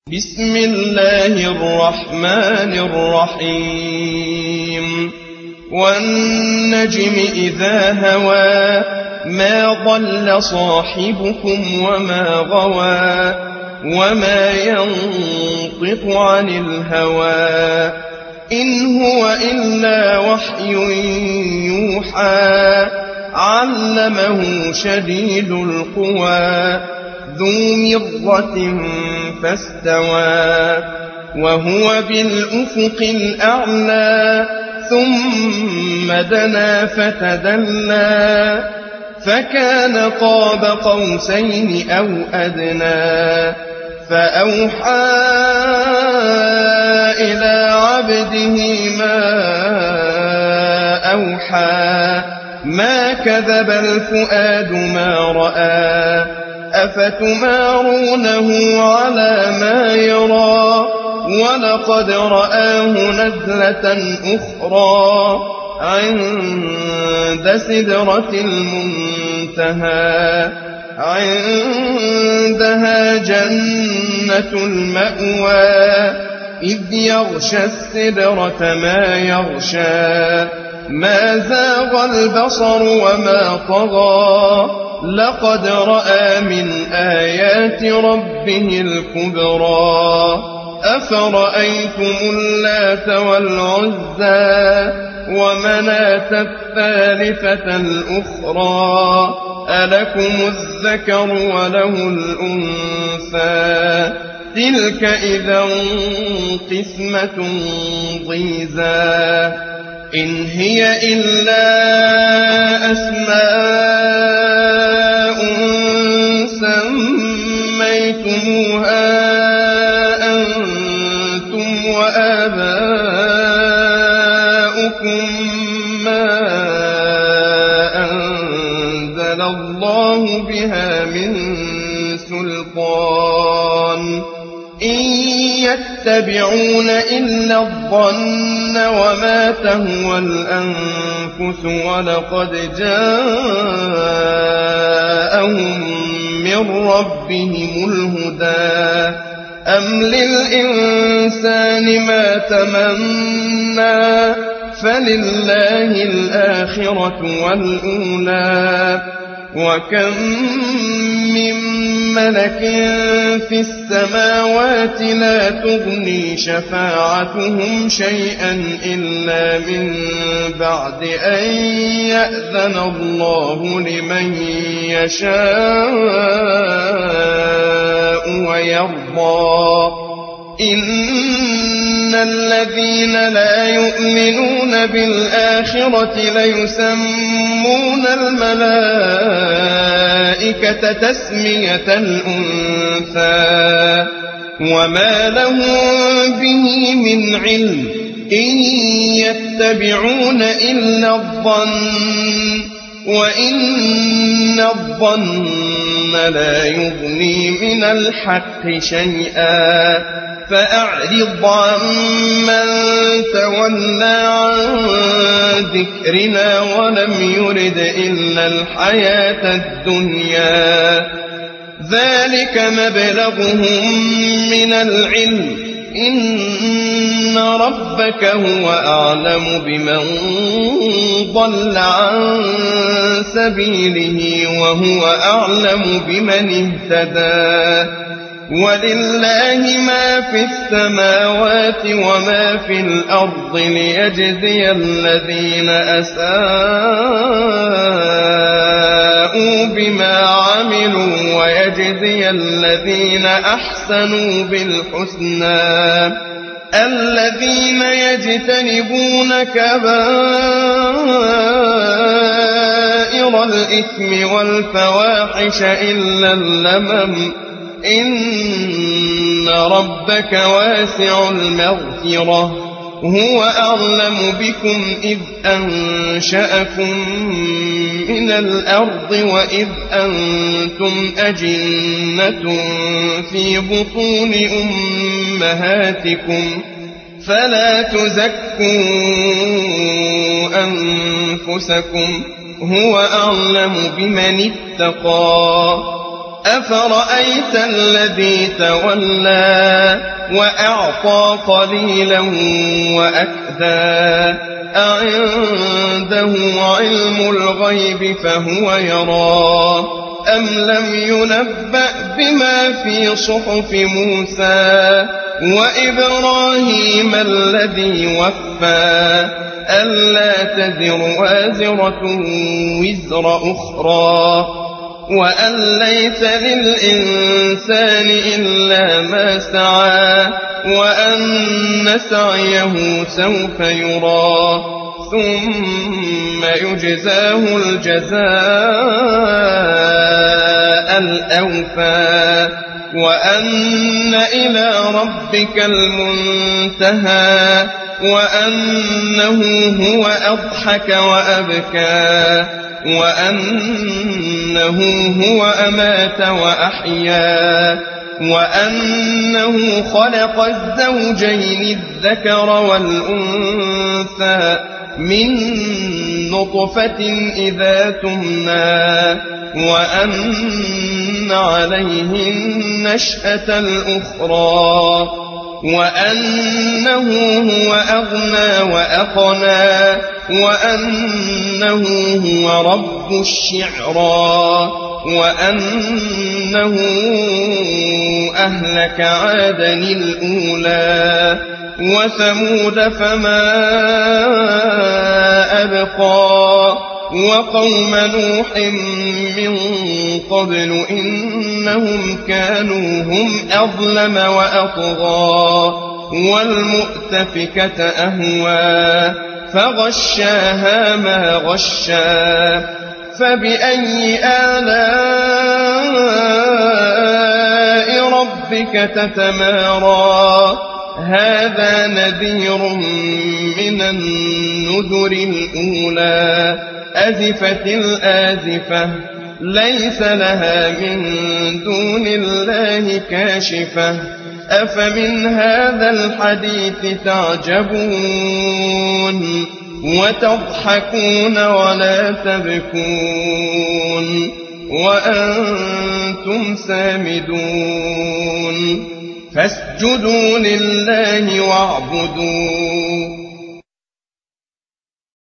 بسم الله الرحمن الرحيم والنجم إذا هوى ما ضل صاحبكم وما غوى وما ينطق عن الهوى إن هو إلا وحي يوحى علمه شديد القوى ذو مرة فاستوى وهو بالأفق الأعلى ثم دنا فتدلى فكان قاب قوسين أو أدنى فأوحى إلى عبده ما أوحى ما كذب الفؤاد ما رأى أفتمارونه على ما يرى ولقد رآه نزلة أخرى عند سدرة المنتهى عندها جنة المأوى إذ يغشى السدرة ما يغشى ما زاغ البصر وما طغى لقد رأى من آيات ربه الكبرى أفرأيتم اللات والعزى ومناة الثالثة الأخرى ألكم الذكر وله الأنثى تلك إذا قسمة ضيزى إن هي إلا أسماء سميتموها أنتم وآباؤكم ما أنزل الله بها من سلطان إن يتبعون إلا الظن وما تهوى الأنفس ولقد جاءهم من ربهم الهدى أم للإنسان ما تمنى فلله الآخرة والأولى وكم من ملك في السماوات لا تغني شفاعتهم شيئا إلا من بعد أن يأذن الله لمن يشاء ويرضى إن الذين لا يؤمنون بالآخرة ليسمون الملائكة تسمية الأنثى وما لهم به من علم إن يتبعون إلا الظن وإن الظن لا يغني من الحق شيئا فأعرض عمن تولى عن ذكرنا ولم يرد إلا الحياة الدنيا ذلك مبلغهم من العلم إن ربك هو أعلم بمن ضل عن سبيله وهو أعلم بمن اهتدى ولله ما في السماوات وما في الأرض ليجزي الذين أساءوا بما عملوا ويجزي الذين أحسنوا بالحسنى الذين يجتنبون كبائر الإثم والفواحش إلا اللمم إن ربك واسع المغفرة هو أعلم بكم إذ أنشأكم من الأرض وإذ أنتم أجنة في بطون أمهاتكم فلا تزكوا أنفسكم هو أعلم بمن اتقى أفرأيت الذي تولى وأعطى قليلا وأكدى أعنده علم الغيب فهو يرى أم لم ينبأ بما في صحف موسى وإبراهيم الذي وفى ألا تزر وازرة وزر أخرى وأن ليس للإنسان إلا ما سعى وأن سعيه سوف يرى ثم يجزاه الجزاء الأوفى وأن إلى ربك المنتهى وأنه هو أضحك وأبكى وأنه هو أمات وأحيا وأنه خلق الزوجين الذكر والأنثى من نطفة إذا تمنى وأن عليه النشأة الأخرى وأنه هو أغنى وأقنى وأنه هو رب الشعرى وأنه أهلك عادا الأولى وثمود فما أبقى وقوم نوح من قبل إنهم كانوا هم أظلم وأطغى والمؤتفكة أهوى فغشاها ما غشى فبأي آلاء ربك تتمارى هذا نذير من النذر الأولى أزفت الآزفة ليس لها من دون الله كاشفة أفمن هذا الحديث تعجبون وتضحكون ولا تبكون وأنتم سامدون فاسجدوا لله واعبدوا